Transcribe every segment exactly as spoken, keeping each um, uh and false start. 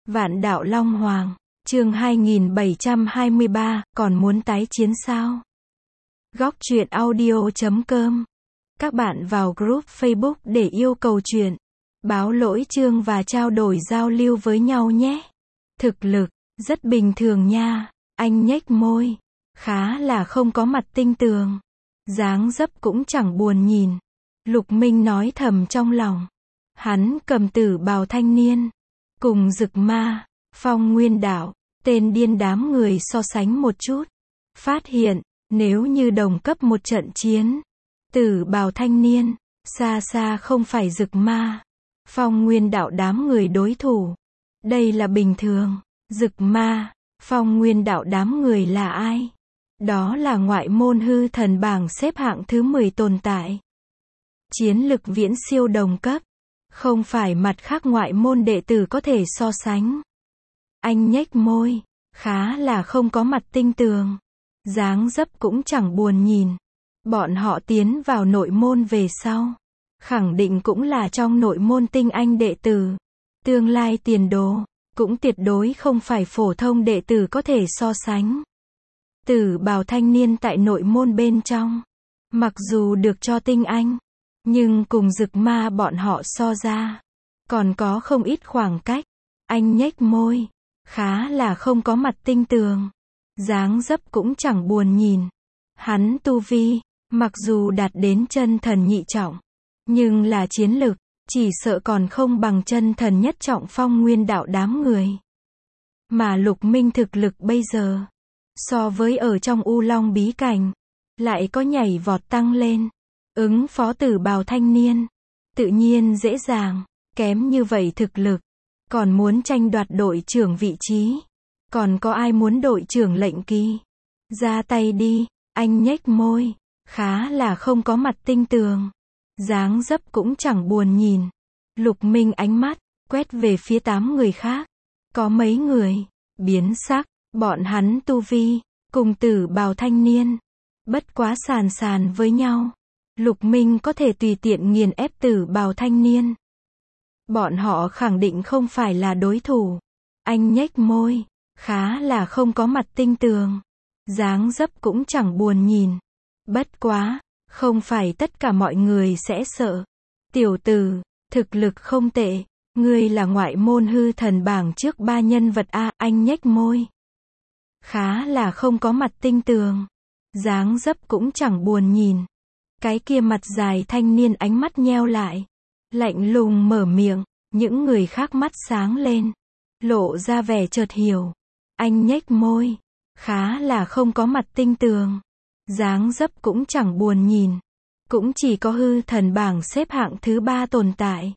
Vạn đạo Long Hoàng, chương hai nghìn bảy trăm hai mươi ba, còn muốn tái chiến sao? Góc truyện audio chấm com. Các bạn vào group Facebook để yêu cầu truyện, báo lỗi chương và trao đổi giao lưu với nhau nhé. Thực lực, rất bình thường nha, anh nhếch môi, khá là không có mặt tinh tường. Dáng dấp cũng chẳng buồn nhìn. Lục Minh nói thầm trong lòng. Hắn cầm tử bào thanh niên, cùng Dực Ma, Phong Nguyên Đạo, tên điên đám người so sánh một chút. Phát hiện, nếu như đồng cấp một trận chiến, tử bào thanh niên, xa xa không phải Dực Ma, Phong Nguyên Đạo đám người đối thủ. Đây là bình thường. Dực Ma, Phong Nguyên Đạo đám người là ai? Đó là ngoại môn hư thần bảng xếp hạng thứ mười tồn tại. Chiến lực viễn siêu đồng cấp. Không phải mặt khác ngoại môn đệ tử có thể so sánh. Anh nhếch môi, khá là không có mặt tinh tường. Dáng dấp cũng chẳng buồn nhìn. Bọn họ tiến vào nội môn về sau, khẳng định cũng là trong nội môn tinh anh đệ tử. Tương lai tiền đồ, cũng tuyệt đối không phải phổ thông đệ tử có thể so sánh. Tử bào thanh niên tại nội môn bên trong, mặc dù được cho tinh anh, nhưng cùng Dực Ma bọn họ so ra, còn có không ít khoảng cách. Anh nhếch môi, khá là không có mặt tinh tường. Dáng dấp cũng chẳng buồn nhìn. Hắn tu vi, mặc dù đạt đến chân thần nhị trọng, nhưng là chiến lực, chỉ sợ còn không bằng chân thần nhất trọng Phong Nguyên Đạo đám người. Mà Lục Minh thực lực bây giờ, so với ở trong U Long bí cảnh, lại có nhảy vọt tăng lên. Ứng phó tử bào thanh niên, tự nhiên dễ dàng. Kém như vậy thực lực, còn muốn tranh đoạt đội trưởng vị trí, còn có ai muốn đội trưởng lệnh kỳ? Ra tay đi. Anh nhếch môi, khá là không có mặt tinh tường. Dáng dấp cũng chẳng buồn nhìn. Lục Minh ánh mắt quét về phía tám người khác. Có mấy người biến sắc, bọn hắn tu vi cùng tử bào thanh niên bất quá sàn sàn với nhau. Lục Minh có thể tùy tiện nghiền ép tử bào thanh niên. Bọn họ khẳng định không phải là đối thủ. Anh nhếch môi, khá là không có mặt tinh tường. Dáng dấp cũng chẳng buồn nhìn. Bất quá, không phải tất cả mọi người sẽ sợ. Tiểu tử, thực lực không tệ. Ngươi là ngoại môn hư thần bảng trước ba nhân vật A. Anh nhếch môi, khá là không có mặt tinh tường. Dáng dấp cũng chẳng buồn nhìn. Cái kia mặt dài thanh niên ánh mắt nheo lại, lạnh lùng mở miệng. Những người khác mắt sáng lên, lộ ra vẻ chợt hiểu. Anh nhếch môi, khá là không có mặt tinh tường. Dáng dấp cũng chẳng buồn nhìn. Cũng chỉ có hư thần bảng xếp hạng thứ ba tồn tại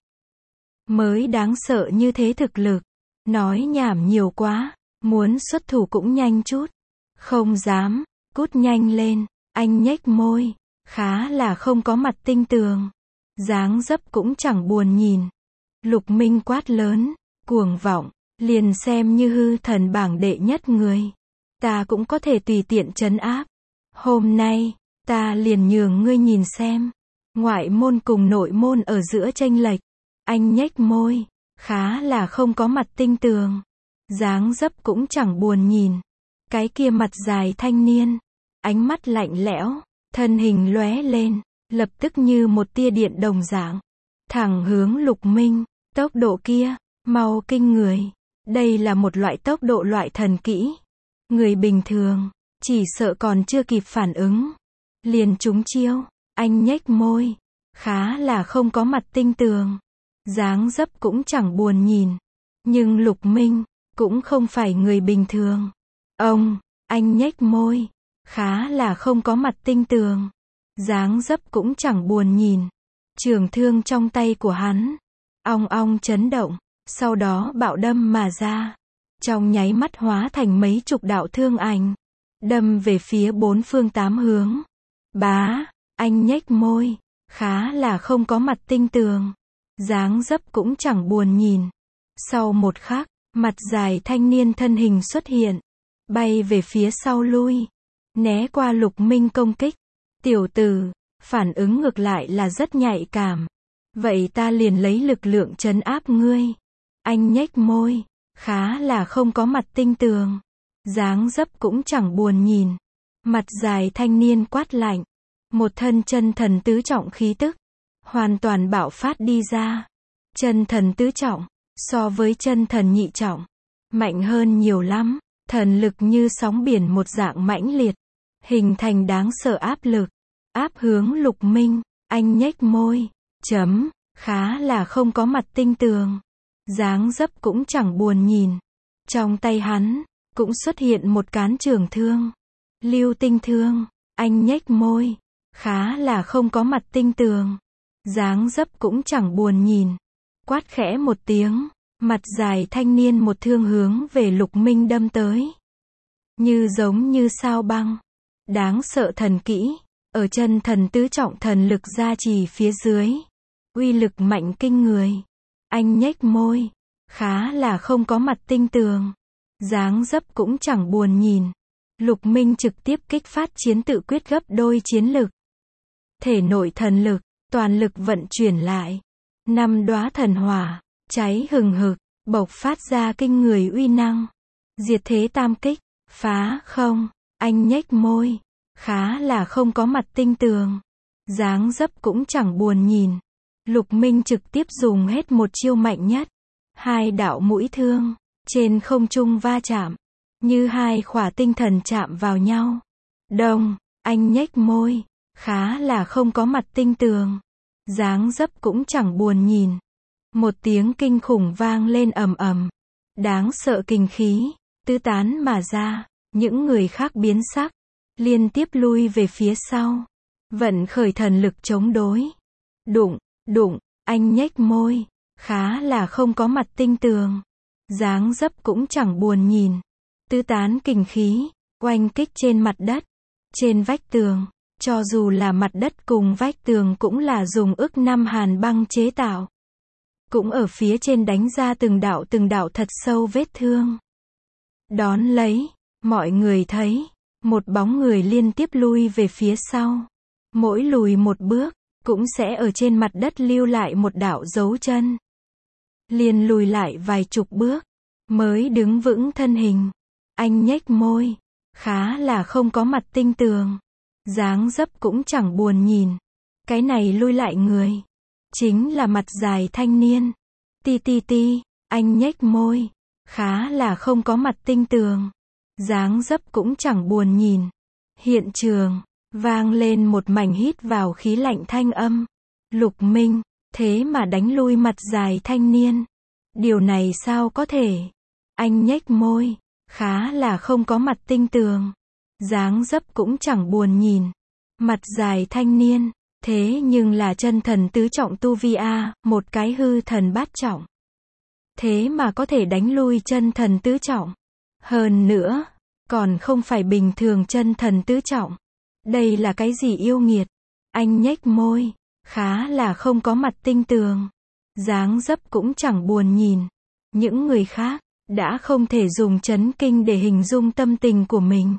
mới đáng sợ như thế thực lực. Nói nhảm nhiều quá, muốn xuất thủ cũng nhanh chút. Không dám, cút nhanh lên. Anh nhếch môi, khá là không có mặt tinh tường. Dáng dấp cũng chẳng buồn nhìn. Lục Minh quát lớn, cuồng vọng, liền xem như hư thần bảng đệ nhất người, ta cũng có thể tùy tiện trấn áp. Hôm nay, ta liền nhường ngươi nhìn xem, ngoại môn cùng nội môn ở giữa chênh lệch. Anh nhếch môi, khá là không có mặt tinh tường. Dáng dấp cũng chẳng buồn nhìn. Cái kia mặt dài thanh niên, ánh mắt lạnh lẽo, thân hình lóe lên, lập tức như một tia điện đồng dạng, thẳng hướng Lục Minh. Tốc độ kia, mau kinh người. Đây là một loại tốc độ loại thần kỹ. Người bình thường, chỉ sợ còn chưa kịp phản ứng, liền trúng chiêu. Anh nhếch môi, khá là không có mặt tinh tường. Dáng dấp cũng chẳng buồn nhìn. Nhưng Lục Minh, cũng không phải người bình thường. Ông, anh nhếch môi, khá là không có mặt tinh tường. Dáng dấp cũng chẳng buồn nhìn. Trường thương trong tay của hắn ong ong chấn động, sau đó bạo đâm mà ra. Trong nháy mắt hóa thành mấy chục đạo thương ảnh, đâm về phía bốn phương tám hướng. Bá, anh nhếch môi, khá là không có mặt tinh tường. Dáng dấp cũng chẳng buồn nhìn. Sau một khắc, mặt dài thanh niên thân hình xuất hiện, bay về phía sau lui, né qua Lục Minh công kích. Tiểu tử, phản ứng ngược lại là rất nhạy cảm. Vậy ta liền lấy lực lượng trấn áp ngươi. Anh nhếch môi, khá là không có mặt tinh tường. Dáng dấp cũng chẳng buồn nhìn. Mặt dài thanh niên quát lạnh. Một thân chân thần tứ trọng khí tức, hoàn toàn bạo phát đi ra. Chân thần tứ trọng, so với chân thần nhị trọng, mạnh hơn nhiều lắm. Thần lực như sóng biển một dạng mãnh liệt, hình thành đáng sợ áp lực, áp hướng Lục Minh. Anh nhếch môi, chấm, khá là không có mặt tinh tường. Dáng dấp cũng chẳng buồn nhìn. Trong tay hắn, cũng xuất hiện một cán trường thương. Lưu tinh thương, anh nhếch môi, khá là không có mặt tinh tường. Dáng dấp cũng chẳng buồn nhìn. Quát khẽ một tiếng, mặt dài thanh niên một thương hướng về Lục Minh đâm tới. Như giống như sao băng. Đáng sợ thần kỹ, ở chân thần tứ trọng thần lực gia trì phía dưới. Uy lực mạnh kinh người. Anh nhếch môi, khá là không có mặt tinh tường. Dáng dấp cũng chẳng buồn nhìn. Lục Minh trực tiếp kích phát chiến tự quyết gấp đôi chiến lực. Thể nội thần lực, toàn lực vận chuyển lại. Năm đóa thần hỏa, cháy hừng hực, bộc phát ra kinh người uy năng. Diệt thế tam kích, phá không, anh nhếch môi, khá là không có mặt tinh tường. Dáng dấp cũng chẳng buồn nhìn. Lục Minh trực tiếp dùng hết một chiêu mạnh nhất. Hai đạo mũi thương, trên không trung va chạm. Như hai khỏa tinh thần chạm vào nhau. Đồng, anh nhếch môi, khá là không có mặt tinh tường. Dáng dấp cũng chẳng buồn nhìn. Một tiếng kinh khủng vang lên ầm ầm. Đáng sợ kinh khí, tứ tán mà ra. Những người khác biến sắc, liên tiếp lui về phía sau. Vận khởi thần lực chống đối. Đụng, đụng, anh nhếch môi, khá là không có mặt tinh tường. Dáng dấp cũng chẳng buồn nhìn. Tứ tán kình khí, oanh kích trên mặt đất, trên vách tường. Cho dù là mặt đất cùng vách tường cũng là dùng ức năm hàn băng chế tạo. Cũng ở phía trên đánh ra từng đạo từng đạo thật sâu vết thương. Đón lấy, mọi người thấy, một bóng người liên tiếp lui về phía sau. Mỗi lùi một bước, cũng sẽ ở trên mặt đất lưu lại một đạo dấu chân. Liền lùi lại vài chục bước, mới đứng vững thân hình. Anh nhếch môi, khá là không có mặt tinh tường. Dáng dấp cũng chẳng buồn nhìn. Cái này lui lại người, chính là mặt dài thanh niên. Ti ti ti, anh nhếch môi, khá là không có mặt tinh tường. Dáng dấp cũng chẳng buồn nhìn. Hiện trường, vang lên một mảnh hít vào khí lạnh thanh âm. Lục Minh, thế mà đánh lui mặt dài thanh niên. Điều này sao có thể? Anh nhếch môi, khá là không có mặt tinh tường. Dáng dấp cũng chẳng buồn nhìn. Mặt dài thanh niên, thế nhưng là chân thần tứ trọng tu vi a, một cái hư thần bát trọng. Thế mà có thể đánh lui chân thần tứ trọng. Hơn nữa, còn không phải bình thường chân thần tứ trọng. Đây là cái gì yêu nghiệt? Anh nhếch môi, khá là không có mặt tinh tường. Dáng dấp cũng chẳng buồn nhìn. Những người khác, đã không thể dùng chấn kinh để hình dung tâm tình của mình.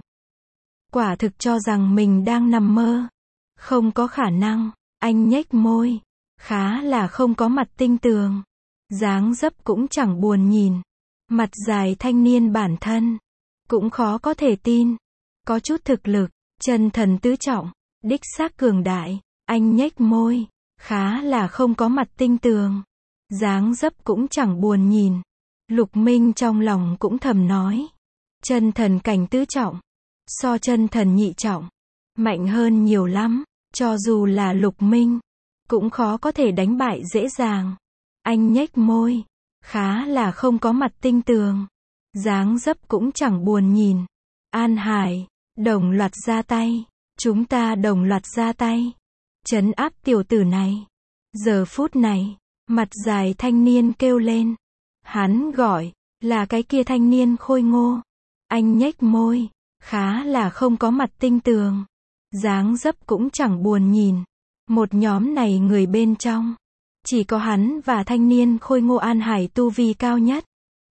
Quả thực cho rằng mình đang nằm mơ. Không có khả năng. Anh nhếch môi, khá là không có mặt tinh tường. Dáng dấp cũng chẳng buồn nhìn. Mặt dài thanh niên bản thân, cũng khó có thể tin. Có chút thực lực, chân thần tứ trọng, đích xác cường đại. Anh nhếch môi, khá là không có mặt tinh tường. Dáng dấp cũng chẳng buồn nhìn. Lục Minh trong lòng cũng thầm nói. Chân thần cảnh tứ trọng, so chân thần nhị trọng, mạnh hơn nhiều lắm. Cho dù là Lục Minh, cũng khó có thể đánh bại dễ dàng. Anh nhếch môi, khá là không có mặt tinh tường. Dáng dấp cũng chẳng buồn nhìn. An Hải, đồng loạt ra tay. Chúng ta đồng loạt ra tay. Trấn áp tiểu tử này. Giờ phút này, mặt dài thanh niên kêu lên. Hắn gọi, là cái kia thanh niên khôi ngô. Anh nhếch môi, khá là không có mặt tinh tường. Dáng dấp cũng chẳng buồn nhìn. Một nhóm này người bên trong, chỉ có hắn và thanh niên khôi ngô An Hải tu vi cao nhất.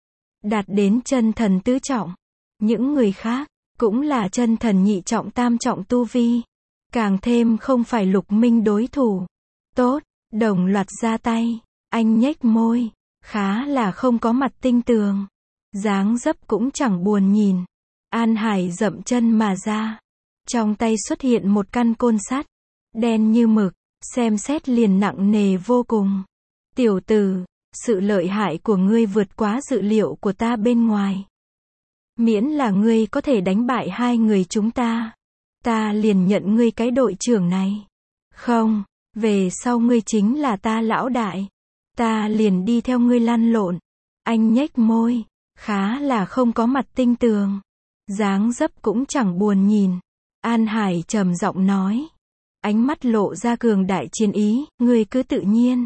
Đạt đến chân thần tứ trọng. Những người khác, cũng là chân thần nhị trọng tam trọng tu vi. Càng thêm không phải Lục Minh đối thủ. Tốt, đồng loạt ra tay. Anh nhếch môi, khá là không có mặt tinh tường. dáng dấp cũng chẳng buồn nhìn. An Hải dậm chân mà ra. Trong tay xuất hiện một căn côn sắt, đen như mực, xem xét liền nặng nề vô cùng. Tiểu tử, sự lợi hại của ngươi vượt quá dự liệu của ta bên ngoài. Miễn là ngươi có thể đánh bại hai người chúng ta, ta liền nhận ngươi cái đội trưởng này. Không, về sau ngươi chính là ta lão đại. Ta liền đi theo ngươi lăn lộn. Anh nhếch môi, khá là không có mặt tinh tường. Dáng dấp cũng chẳng buồn nhìn. An Hải trầm giọng nói. Ánh mắt lộ ra cường đại chiến ý, ngươi cứ tự nhiên.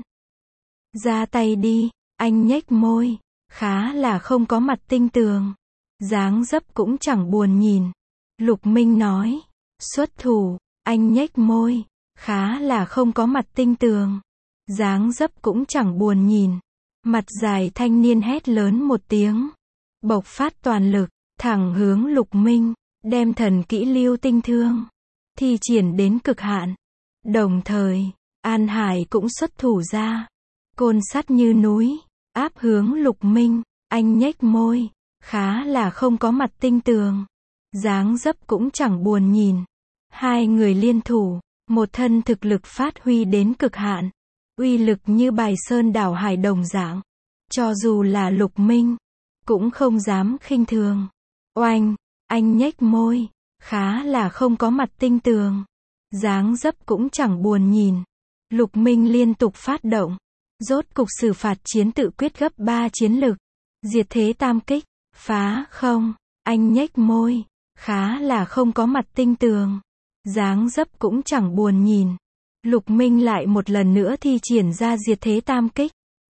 Ra tay đi, anh nhếch môi, khá là không có mặt tinh tường. Dáng dấp cũng chẳng buồn nhìn. Lục Minh nói. Xuất thủ, anh nhếch môi, khá là không có mặt tinh tường. Dáng dấp cũng chẳng buồn nhìn. Mặt dài thanh niên hét lớn một tiếng. Bộc phát toàn lực, thẳng hướng Lục Minh, đem thần kỹ lưu tinh thương thi triển đến cực hạn. Đồng thời, An Hải cũng xuất thủ ra. Côn sắt như núi, áp hướng Lục Minh, anh nhếch môi, khá là không có mặt tinh tường. Dáng dấp cũng chẳng buồn nhìn. Hai người liên thủ, một thân thực lực phát huy đến cực hạn. Uy lực như bài sơn đảo hải đồng dạng. Cho dù là Lục Minh, cũng không dám khinh thường. Oanh, anh nhếch môi, khá là không có mặt tinh tường. Dáng dấp cũng chẳng buồn nhìn. Lục Minh liên tục phát động. Rốt cục xử phạt chiến tự quyết gấp ba chiến lực. Diệt thế tam kích, phá không, anh nhếch môi, khá là không có mặt tinh tường. Dáng dấp cũng chẳng buồn nhìn. Lục Minh lại một lần nữa thi triển ra diệt thế tam kích.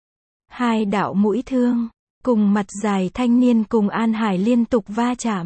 Hai đạo mũi thương, cùng mặt dài thanh niên cùng An Hải liên tục va chạm.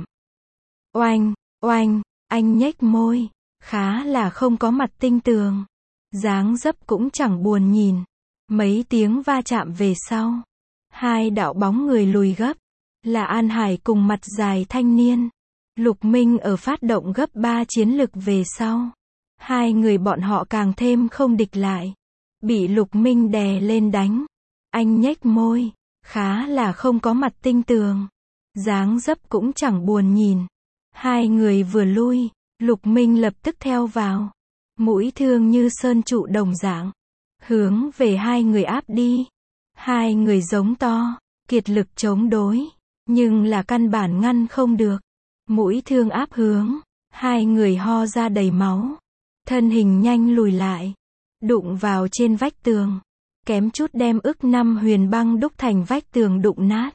Oanh, oanh, anh nhếch môi, khá là không có mặt tinh tường. Dáng dấp cũng chẳng buồn nhìn. Mấy tiếng va chạm về sau, hai đạo bóng người lùi gấp, là An Hải cùng mặt dài thanh niên. Lục Minh ở phát động gấp ba chiến lực về sau, hai người bọn họ càng thêm không địch lại, bị Lục Minh đè lên đánh. Anh nhếch môi, khá là không có mặt tinh tường. Dáng dấp cũng chẳng buồn nhìn. Hai người vừa lui, Lục Minh lập tức theo vào. Mũi thương như sơn trụ đồng dạng, hướng về hai người áp đi. Hai người giống to, kiệt lực chống đối, nhưng là căn bản ngăn không được. Mũi thương áp hướng, hai người ho ra đầy máu. Thân hình nhanh lùi lại, đụng vào trên vách tường, kém chút đem ức năm huyền băng đúc thành vách tường đụng nát.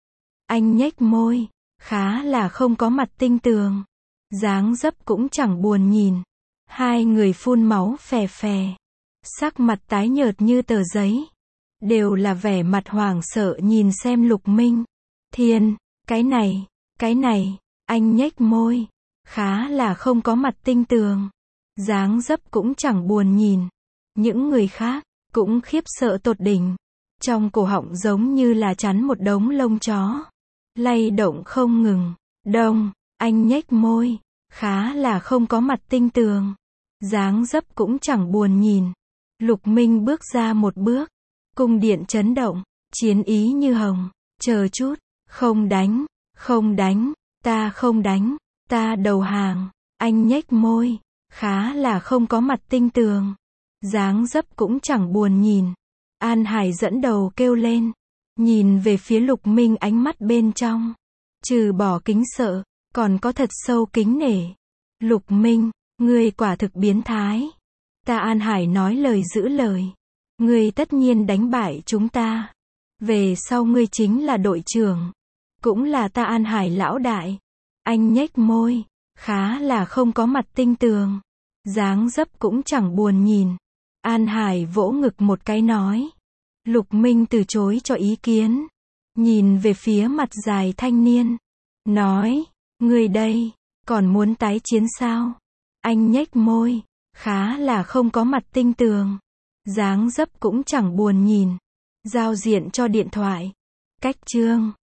Anh nhếch môi, khá là không có mặt tinh tường. Dáng dấp cũng chẳng buồn nhìn. Hai người phun máu phè phè, sắc mặt tái nhợt như tờ giấy, đều là vẻ mặt hoảng sợ nhìn xem Lục Minh. Thiên, cái này, cái này, anh nhếch môi, khá là không có mặt tinh tường. Dáng dấp cũng chẳng buồn nhìn. Những người khác, cũng khiếp sợ tột đỉnh. Trong cổ họng giống như là chắn một đống lông chó, lay động không ngừng. Đông, anh nhếch môi, khá là không có mặt tinh tường. Dáng dấp cũng chẳng buồn nhìn. Lục Minh bước ra một bước, cung điện chấn động, chiến ý như hồng. Chờ chút, không đánh, không đánh, ta không đánh, ta đầu hàng. Anh nhếch môi, khá là không có mặt tinh tường. Dáng dấp cũng chẳng buồn nhìn. An Hải dẫn đầu kêu lên, nhìn về phía Lục Minh, ánh mắt bên trong, trừ bỏ kính sợ, còn có thật sâu kính nể. Lục Minh, ngươi quả thực biến thái. Ta An Hải nói lời giữ lời. Ngươi tất nhiên đánh bại chúng ta. Về sau ngươi chính là đội trưởng, cũng là ta An Hải lão đại. Anh nhếch môi, khá là không có mặt tinh tường. Dáng dấp cũng chẳng buồn nhìn. An Hải vỗ ngực một cái nói. Lục Minh từ chối cho ý kiến, nhìn về phía mặt dài thanh niên, nói, ngươi đây, còn muốn tái chiến sao? Anh nhếch môi, khá là không có mặt tinh tường. Dáng dấp cũng chẳng buồn nhìn. Giao diện cho điện thoại. Cách chương